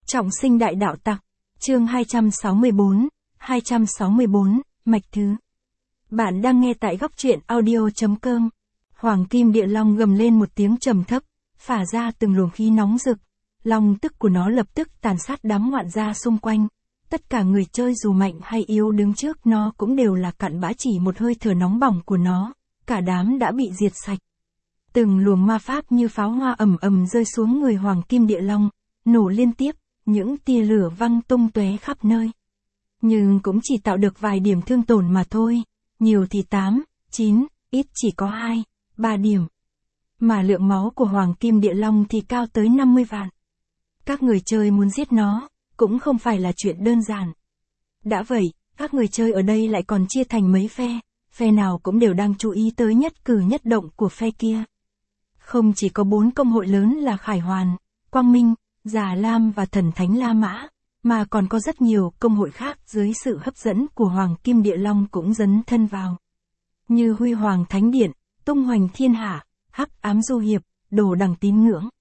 Trọng sinh đại đạo tặc. Chương 264, mạch thứ. Bạn đang nghe tại góc truyện audio.com. Hoàng Kim Địa Long gầm lên một tiếng trầm thấp, phả ra từng luồng khí nóng rực. Long tức của nó lập tức tàn sát đám ngoạn gia xung quanh. Tất cả người chơi dù mạnh hay yếu đứng trước nó cũng đều là cặn bã chỉ một hơi thở nóng bỏng của nó. Cả đám đã bị diệt sạch. Từng luồng ma pháp như pháo hoa ầm ầm rơi xuống người Hoàng Kim Địa Long, nổ liên tiếp, những tia lửa văng tung tóe khắp nơi. Nhưng cũng chỉ tạo được vài điểm thương tổn mà thôi, nhiều thì 8, 9, ít chỉ có 2, 3 điểm. Mà lượng máu của Hoàng Kim Địa Long thì cao tới 50 vạn. Các người chơi muốn giết nó, cũng không phải là chuyện đơn giản. Đã vậy, các người chơi ở đây lại còn chia thành mấy phe nào cũng đều đang chú ý tới nhất cử nhất động của phe kia. Không chỉ có 4 công hội lớn là Khải Hoàn, Quang Minh, Già Lam và Thần Thánh La Mã, mà còn có rất nhiều công hội khác dưới sự hấp dẫn của Hoàng Kim Địa Long cũng dấn thân vào. Như Huy Hoàng Thánh Điện, Tung Hoành Thiên Hạ, Hắc Ám Du Hiệp, Đồ Đằng Tín Ngưỡng.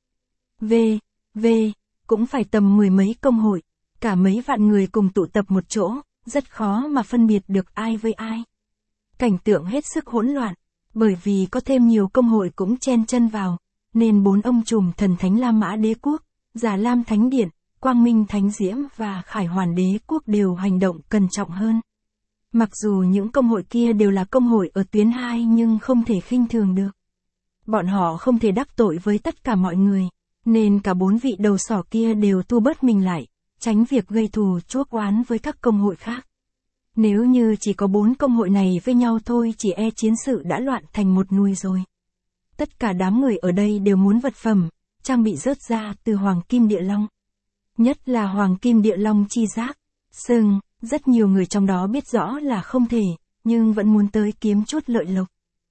Cũng phải tầm 10 mấy công hội, cả mấy vạn người cùng tụ tập một chỗ, rất khó mà phân biệt được ai với ai. Cảnh tượng hết sức hỗn loạn, bởi vì có thêm nhiều công hội cũng chen chân vào, nên 4 ông trùm Thần Thánh La Mã Đế Quốc, Già Lam Thánh Điện, Quang Minh Thánh Diễm và Khải Hoàn Đế Quốc đều hành động cẩn trọng hơn. Mặc dù những công hội kia đều là công hội ở tuyến 2 nhưng không thể khinh thường được. Bọn họ không thể đắc tội với tất cả mọi người, nên cả 4 vị đầu sỏ kia đều thu bớt mình lại, tránh việc gây thù chuốc oán với các công hội khác. Nếu như chỉ có 4 công hội này với nhau thôi chỉ e chiến sự đã loạn thành một nùi rồi. Tất cả đám người ở đây đều muốn vật phẩm, trang bị rớt ra từ Hoàng Kim Địa Long. Nhất là Hoàng Kim Địa Long chi giác, sừng, rất nhiều người trong đó biết rõ là không thể, nhưng vẫn muốn tới kiếm chút lợi lộc.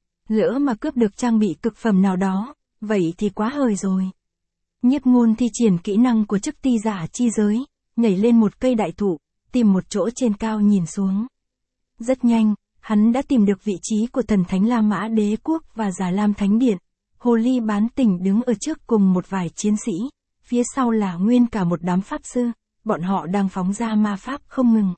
Lỡ mà cướp được trang bị cực phẩm nào đó, vậy thì quá hời rồi. Nhiếp Ngôn thi triển kỹ năng của chức ti giả chi giới, nhảy lên một cây đại thụ, tìm một chỗ trên cao nhìn xuống. Rất nhanh, hắn đã tìm được vị trí của Thần Thánh La Mã Đế Quốc và Già Lam Thánh Điện. Hồ ly bán tỉnh đứng ở trước cùng một vài chiến sĩ, phía sau là nguyên cả một đám pháp sư, bọn họ đang phóng ra ma pháp không ngừng.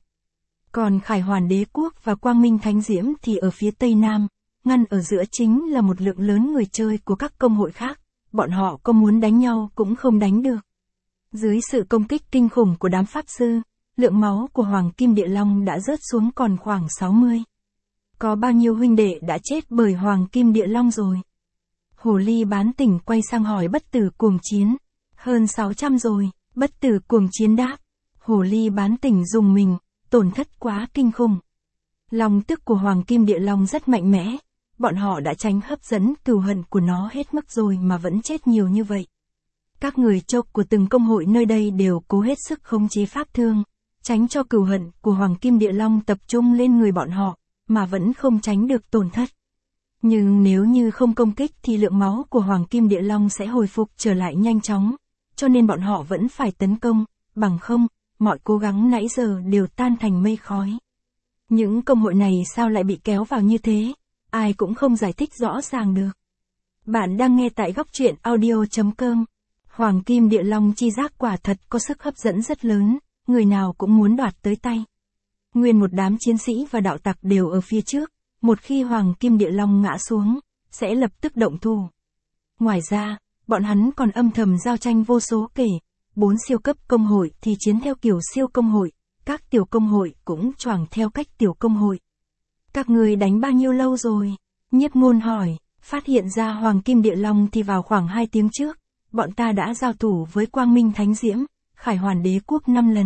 Còn Khải Hoàn Đế Quốc và Quang Minh Thánh Diễm thì ở phía tây nam, ngăn ở giữa chính là một lượng lớn người chơi của các công hội khác, bọn họ có muốn đánh nhau cũng không đánh được. Dưới sự công kích kinh khủng của đám pháp sư, lượng máu của Hoàng Kim Địa Long đã rớt xuống còn khoảng 60. Có bao nhiêu huynh đệ đã chết bởi Hoàng Kim Địa Long rồi? Hồ ly bán tỉnh quay sang hỏi Bất Tử Cuồng Chiến. Hơn 600 rồi, Bất Tử Cuồng Chiến đáp. Hồ ly bán tỉnh rùng mình, tổn thất quá kinh khủng. Long tức của Hoàng Kim Địa Long rất mạnh mẽ, bọn họ đã tránh hấp dẫn cừu hận của nó hết mức rồi mà vẫn chết nhiều như vậy. Các người chốc của từng công hội nơi đây đều cố hết sức khống chế pháp thương, tránh cho cừu hận của Hoàng Kim Địa Long tập trung lên người bọn họ, mà vẫn không tránh được tổn thất. Nhưng nếu như không công kích thì lượng máu của Hoàng Kim Địa Long sẽ hồi phục trở lại nhanh chóng, cho nên bọn họ vẫn phải tấn công, bằng không, mọi cố gắng nãy giờ đều tan thành mây khói. Những công hội này sao lại bị kéo vào như thế, ai cũng không giải thích rõ ràng được. Bạn đang nghe tại góc truyện audio.com. Hoàng Kim Địa Long chi giác quả thật có sức hấp dẫn rất lớn, người nào cũng muốn đoạt tới tay. Nguyên một đám chiến sĩ và đạo tặc đều ở phía trước, một khi Hoàng Kim Địa Long ngã xuống, sẽ lập tức động thủ. Ngoài ra, bọn hắn còn âm thầm giao tranh vô số kể, 4 siêu cấp công hội thì chiến theo kiểu siêu công hội, các tiểu công hội cũng choàng theo cách tiểu công hội. Các người đánh bao nhiêu lâu rồi? Nhiếp Ngôn hỏi, phát hiện ra Hoàng Kim Địa Long thì vào khoảng 2 tiếng trước, bọn ta đã giao thủ với Quang Minh Thánh Diễm, Khải Hoàn Đế Quốc 5 lần.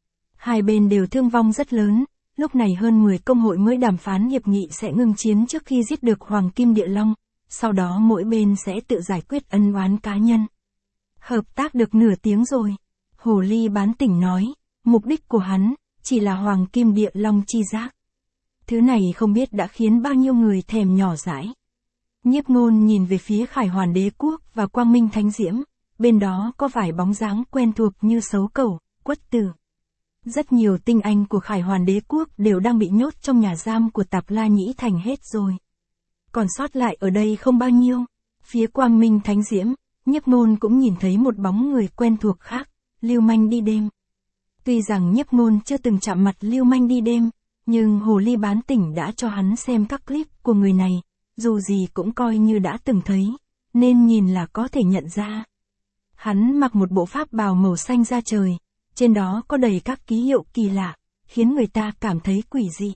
Hai bên đều thương vong rất lớn, lúc này hơn 10 công hội mới đàm phán hiệp nghị sẽ ngừng chiến trước khi giết được Hoàng Kim Địa Long, sau đó mỗi bên sẽ tự giải quyết ân oán cá nhân. Hợp tác được nửa tiếng rồi. Hồ ly bán tỉnh nói, mục đích của hắn chỉ là Hoàng Kim Địa Long chi giác. Thứ này không biết đã khiến bao nhiêu người thèm nhỏ dãi. Nhiếp Ngôn nhìn về phía Khải Hoàn Đế Quốc và Quang Minh Thánh Diễm, bên đó có vài bóng dáng quen thuộc như Sấu Cẩu, Quất Tử. Rất nhiều tinh anh của Khải Hoàn Đế Quốc đều đang bị nhốt trong nhà giam của Tạp La Nhĩ Thành hết rồi. Còn sót lại ở đây không bao nhiêu. Phía Quang Minh Thánh Diễm, Nhiếp Ngôn cũng nhìn thấy một bóng người quen thuộc khác, lưu manh đi đêm. Tuy rằng Nhiếp Ngôn chưa từng chạm mặt lưu manh đi đêm, nhưng hồ ly bán tỉnh đã cho hắn xem các clip của người này, dù gì cũng coi như đã từng thấy, nên nhìn là có thể nhận ra. Hắn mặc một bộ pháp bào màu xanh da trời, trên đó có đầy các ký hiệu kỳ lạ, khiến người ta cảm thấy quỷ dị.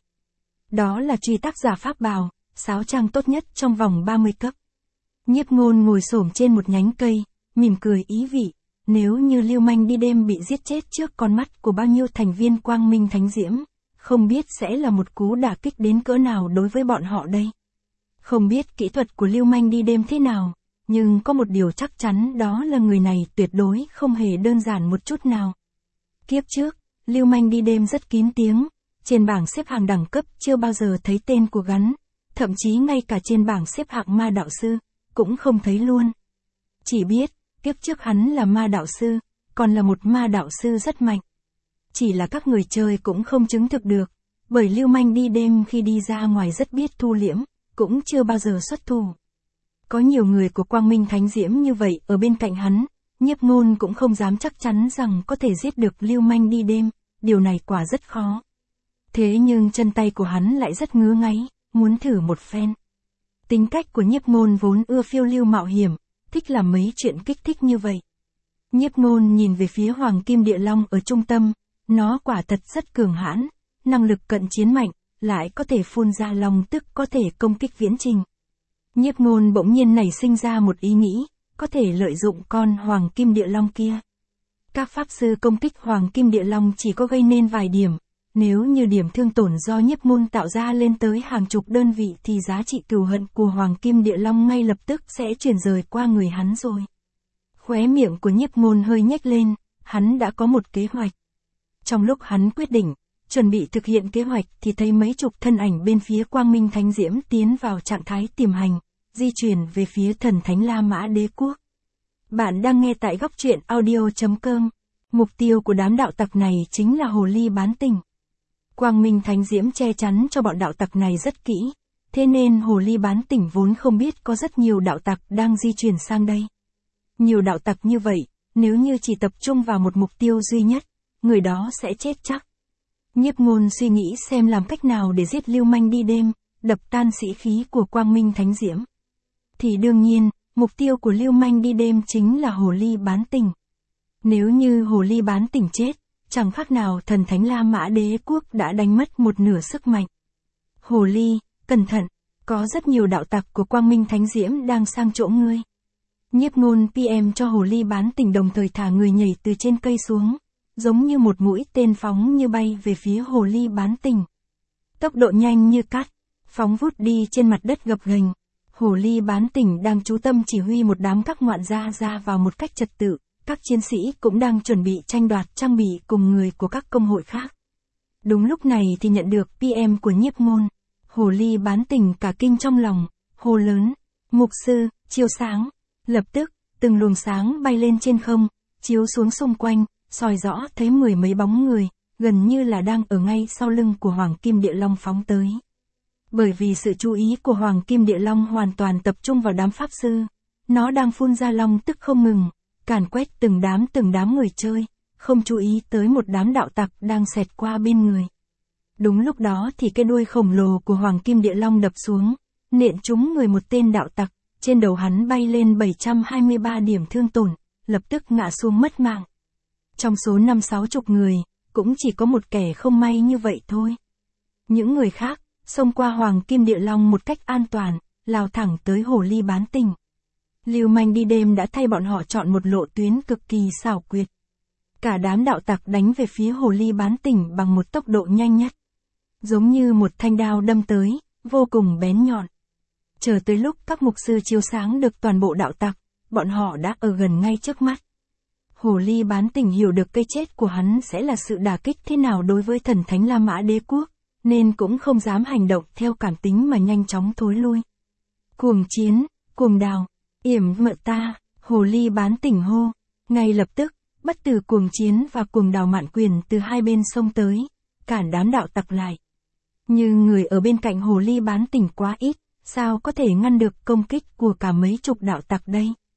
Đó là truy tác giả pháp bào, sáo trang tốt nhất trong vòng 30 cấp. Nhiếp Ngôn ngồi xổm trên một nhánh cây, mỉm cười ý vị, nếu như lưu manh đi đêm bị giết chết trước con mắt của bao nhiêu thành viên Quang Minh Thánh Diễm, không biết sẽ là một cú đả kích đến cỡ nào đối với bọn họ đây. Không biết kỹ thuật của lưu manh đi đêm thế nào, nhưng có một điều chắc chắn đó là người này tuyệt đối không hề đơn giản một chút nào. Kiếp trước, lưu manh đi đêm rất kín tiếng, trên bảng xếp hạng đẳng cấp chưa bao giờ thấy tên của gắn, thậm chí ngay cả trên bảng xếp hạng ma đạo sư, cũng không thấy luôn. Chỉ biết, kiếp trước hắn là ma đạo sư, còn là một ma đạo sư rất mạnh. Chỉ là các người chơi cũng không chứng thực được, bởi lưu manh đi đêm khi đi ra ngoài rất biết thu liễm, cũng chưa bao giờ xuất thủ. Có nhiều người của Quang Minh Thánh Diễm như vậy ở bên cạnh hắn, Nhiếp Ngôn cũng không dám chắc chắn rằng có thể giết được lưu manh đi đêm, điều này quả rất khó. Thế nhưng chân tay của hắn lại rất ngứa ngáy, muốn thử một phen. Tính cách của Nhiếp Ngôn vốn ưa phiêu lưu mạo hiểm, thích làm mấy chuyện kích thích như vậy. Nhiếp Ngôn nhìn về phía Hoàng Kim Địa Long ở trung tâm, nó quả thật rất cường hãn, năng lực cận chiến mạnh, lại có thể phun ra long tức có thể công kích viễn trình. Nhiếp Ngôn bỗng nhiên nảy sinh ra một ý nghĩ, có thể lợi dụng con Hoàng Kim Địa Long kia. Các pháp sư công kích Hoàng Kim Địa Long chỉ có gây nên vài điểm, nếu như điểm thương tổn do Nhiếp Ngôn tạo ra lên tới hàng chục đơn vị thì giá trị cừu hận của Hoàng Kim Địa Long ngay lập tức sẽ chuyển rời qua người hắn rồi. Khóe miệng của Nhiếp Ngôn hơi nhếch lên, hắn đã có một kế hoạch. Trong lúc hắn quyết định, chuẩn bị thực hiện kế hoạch thì thấy mấy chục thân ảnh bên phía Quang Minh Thánh Diễm tiến vào trạng thái tiềm hành, di chuyển về phía thần thánh La Mã Đế Quốc. Bạn đang nghe tại góc truyện audio.com. Mục tiêu của đám đạo tặc này chính là hồ ly bán tình. Quang Minh Thánh Diễm che chắn cho bọn đạo tặc này rất kỹ, thế nên hồ ly bán tỉnh vốn không biết có rất nhiều đạo tặc đang di chuyển sang đây. Nhiều đạo tặc như vậy, nếu như chỉ tập trung vào một mục tiêu duy nhất, người đó sẽ chết chắc. Nhiếp Ngôn suy nghĩ xem làm cách nào để giết lưu manh đi đêm, đập tan sĩ khí của Quang Minh Thánh Diễm. Thì đương nhiên, mục tiêu của lưu manh đi đêm chính là hồ ly bán tỉnh. Nếu như hồ ly bán tỉnh chết, chẳng khác nào thần thánh La Mã Đế Quốc đã đánh mất một nửa sức mạnh. Hồ ly, cẩn thận, có rất nhiều đạo tặc của Quang Minh Thánh Diễm đang sang chỗ ngươi. Nhiếp Ngôn PM cho hồ ly bán tỉnh đồng thời thả người nhảy từ trên cây xuống, giống như một mũi tên phóng như bay về phía hồ ly bán tỉnh. Tốc độ nhanh như cát, phóng vút đi trên mặt đất gập ghềnh. Hồ ly bán tỉnh đang chú tâm chỉ huy một đám các ngoạn gia ra vào một cách trật tự, các chiến sĩ cũng đang chuẩn bị tranh đoạt trang bị cùng người của các công hội khác. Đúng lúc này thì nhận được PM của Nhiếp Ngôn. Hồ ly bán tỉnh cả kinh trong lòng, hô lớn, mục sư, chiếu sáng. Lập tức, từng luồng sáng bay lên trên không, chiếu xuống xung quanh, soi rõ thấy mười mấy bóng người, gần như là đang ở ngay sau lưng của Hoàng Kim Địa Long phóng tới. Bởi vì sự chú ý của Hoàng Kim Địa Long hoàn toàn tập trung vào đám pháp sư, nó đang phun ra long tức không ngừng, càn quét từng đám người chơi, không chú ý tới một đám đạo tặc đang xẹt qua bên người. Đúng lúc đó thì cái đuôi khổng lồ của Hoàng Kim Địa Long đập xuống, nện trúng người một tên đạo tặc, trên đầu hắn bay lên 723 điểm thương tổn, lập tức ngã xuống mất mạng. Trong số 5-60 người, cũng chỉ có một kẻ không may như vậy thôi. Những người khác, xông qua Hoàng Kim Địa Long một cách an toàn, lao thẳng tới hồ ly bán tỉnh. Lưu manh đi đêm đã thay bọn họ chọn một lộ tuyến cực kỳ xảo quyệt. Cả đám đạo tặc đánh về phía hồ ly bán tỉnh bằng một tốc độ nhanh nhất. Giống như một thanh đao đâm tới, vô cùng bén nhọn. Chờ tới lúc các mục sư chiếu sáng được toàn bộ đạo tặc, bọn họ đã ở gần ngay trước mắt. Hồ ly bán tỉnh hiểu được cái chết của hắn sẽ là sự đả kích thế nào đối với thần thánh La Mã Đế Quốc, nên cũng không dám hành động theo cảm tính mà nhanh chóng thối lui. Cuồng chiến, cuồng đào, yểm mợ ta, hồ ly bán tỉnh hô. Ngay lập tức, bất tử cuồng chiến và cuồng đào mạn quyền từ hai bên xông tới, cản đám đạo tặc lại. Nhưng người ở bên cạnh hồ ly bán tỉnh quá ít, sao có thể ngăn được công kích của cả mấy chục đạo tặc đây?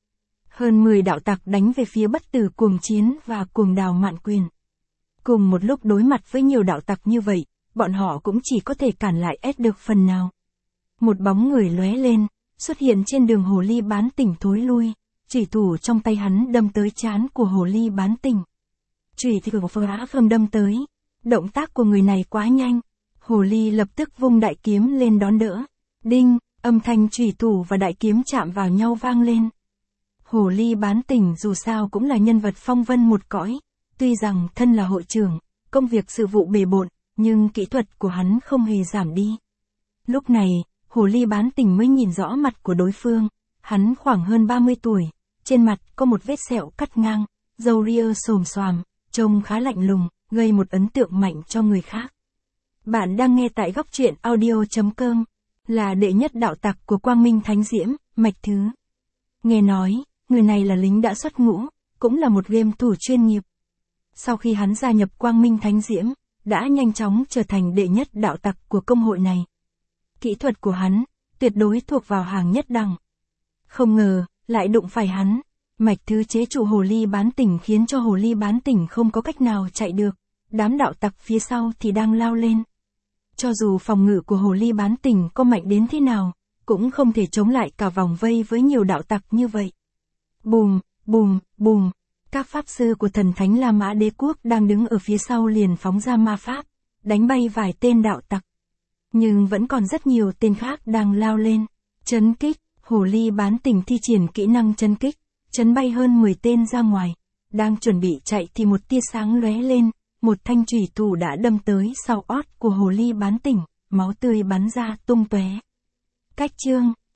Hơn 10 đạo tặc đánh về phía Bất Tử Cuồng Chiến và Cuồng Đào Mạn Quyền. Cùng một lúc đối mặt với nhiều đạo tặc như vậy, bọn họ cũng chỉ có thể cản lại ép được phần nào. Một bóng người lóe lên, xuất hiện trên đường hồ ly bán tỉnh thối lui, chủy thủ trong tay hắn đâm tới trán của hồ ly bán tỉnh. Chủy thì của phá không đâm tới. Động tác của người này quá nhanh. Hồ ly lập tức vung đại kiếm lên đón đỡ. Đinh, âm thanh chủy thủ và đại kiếm chạm vào nhau vang lên. Hồ ly bán tỉnh dù sao cũng là nhân vật phong vân một cõi. Tuy rằng thân là hội trưởng, công việc sự vụ bề bộn, nhưng kỹ thuật của hắn không hề giảm đi. Lúc này, hồ ly bán tỉnh mới nhìn rõ mặt của đối phương. Hắn khoảng hơn 30 tuổi, trên mặt có một vết sẹo cắt ngang, râu ria xồm xoàm, trông khá lạnh lùng, gây một ấn tượng mạnh cho người khác. Bạn đang nghe tại góc truyện audio.com, là đệ nhất đạo tặc của Quang Minh Thánh Diễm, Mạch Thứ. Nghe nói, người này là lính đã xuất ngũ, cũng là một game thủ chuyên nghiệp. Sau khi hắn gia nhập Quang Minh Thánh Diễm, đã nhanh chóng trở thành đệ nhất đạo tặc của công hội này. Kỹ thuật của hắn, tuyệt đối thuộc vào hàng nhất đẳng. Không ngờ, lại đụng phải hắn. Mạch Thứ chế trụ hồ ly bán tỉnh khiến cho hồ ly bán tỉnh không có cách nào chạy được. Đám đạo tặc phía sau thì đang lao lên. Cho dù phòng ngự của hồ ly bán tỉnh có mạnh đến thế nào, cũng không thể chống lại cả vòng vây với nhiều đạo tặc như vậy. Bùm, bùm, bùm. Các pháp sư của thần thánh La Mã Đế Quốc đang đứng ở phía sau liền phóng ra ma pháp, đánh bay vài tên đạo tặc. Nhưng vẫn còn rất nhiều tên khác đang lao lên. Chấn kích, hồ ly bán tỉnh thi triển kỹ năng chấn kích, chấn bay hơn 10 tên ra ngoài. Đang chuẩn bị chạy thì một tia sáng lóe lên, một thanh chủy thủ đã đâm tới sau ót của hồ ly bán tỉnh, máu tươi bắn ra tung tóe. Cách chương